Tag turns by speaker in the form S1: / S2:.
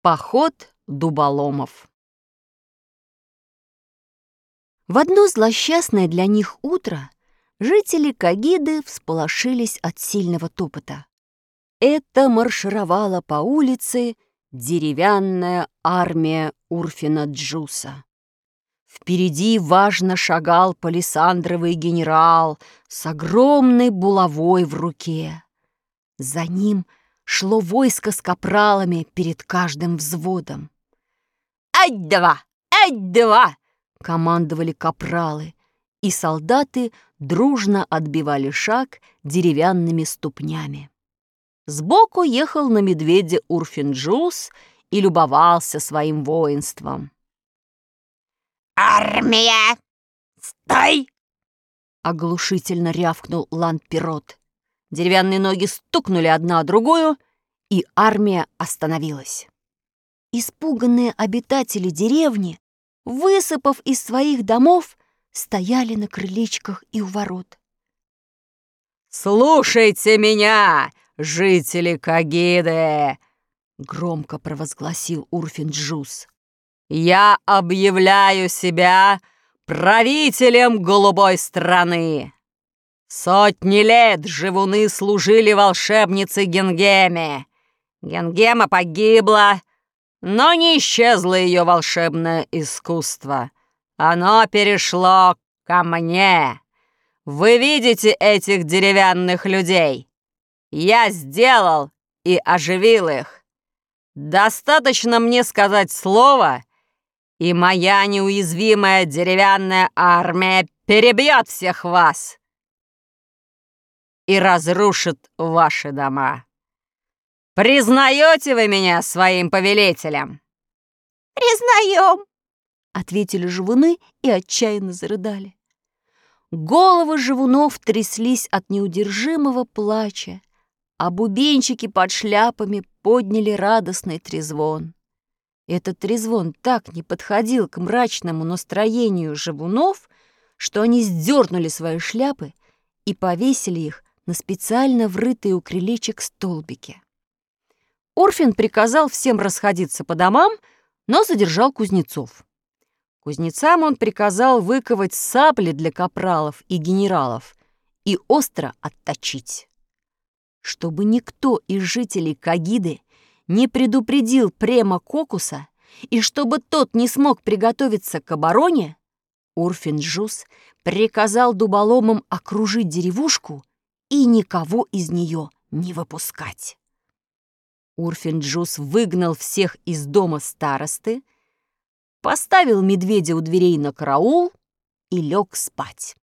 S1: Поход дуболомов. В одно злосчастное для них утро жители Кагиды всполошились от сильного топота. Это маршировала по улице деревянная армия Урфина Джуса. Впереди важно шагал палисандровый генерал с огромной булавой в руке. За ним шло войско с капралами перед каждым взводом. «Ать-два! Ать-два!» — командовали капралы, и солдаты дружно отбивали шаг деревянными ступнями. Сбоку ехал на медведе Урфин-Джус и любовался своим воинством.
S2: «Армия! Стой!»
S1: — оглушительно рявкнул Лан-Пирот. Деревянные ноги стукнули одна о другую, и армия остановилась. Испуганные обитатели деревни, высыпав из своих домов, стояли на крылечках и у ворот.
S2: «Слушайте меня, жители Кагиды!» —
S1: громко провозгласил Урфин-Джус.
S2: «Я объявляю себя правителем голубой страны. Сотни лет живуны служили волшебнице Генгеме. Генгема погибла, но не исчезло ее волшебное искусство. Оно перешло ко мне. Вы видите этих деревянных людей? Я сделал и оживил их. Достаточно мне сказать слово, и моя неуязвимая деревянная армия перебьет всех вас и разрушит ваши дома. Признаете вы меня своим повелителем?»
S1: «Признаем!» — ответили живуны и отчаянно зарыдали. Головы живунов тряслись от неудержимого плача, а бубенчики под шляпами подняли радостный трезвон. Этот трезвон так не подходил к мрачному настроению живунов, что они сдернули свои шляпы и повесили их на специально врытые у крылечек столбики. Урфин приказал всем расходиться по домам, но задержал кузнецов. Кузнецам он приказал выковать сабли для капралов и генералов и остро отточить. Чтобы никто из жителей Кагиды не предупредил Према Кокуса и чтобы тот не смог приготовиться к обороне, Урфин-Джус приказал дуболомам окружить деревушку и никого из нее не выпускать. Урфин-Джус выгнал всех из дома старосты, поставил медведя у дверей на караул и лег спать.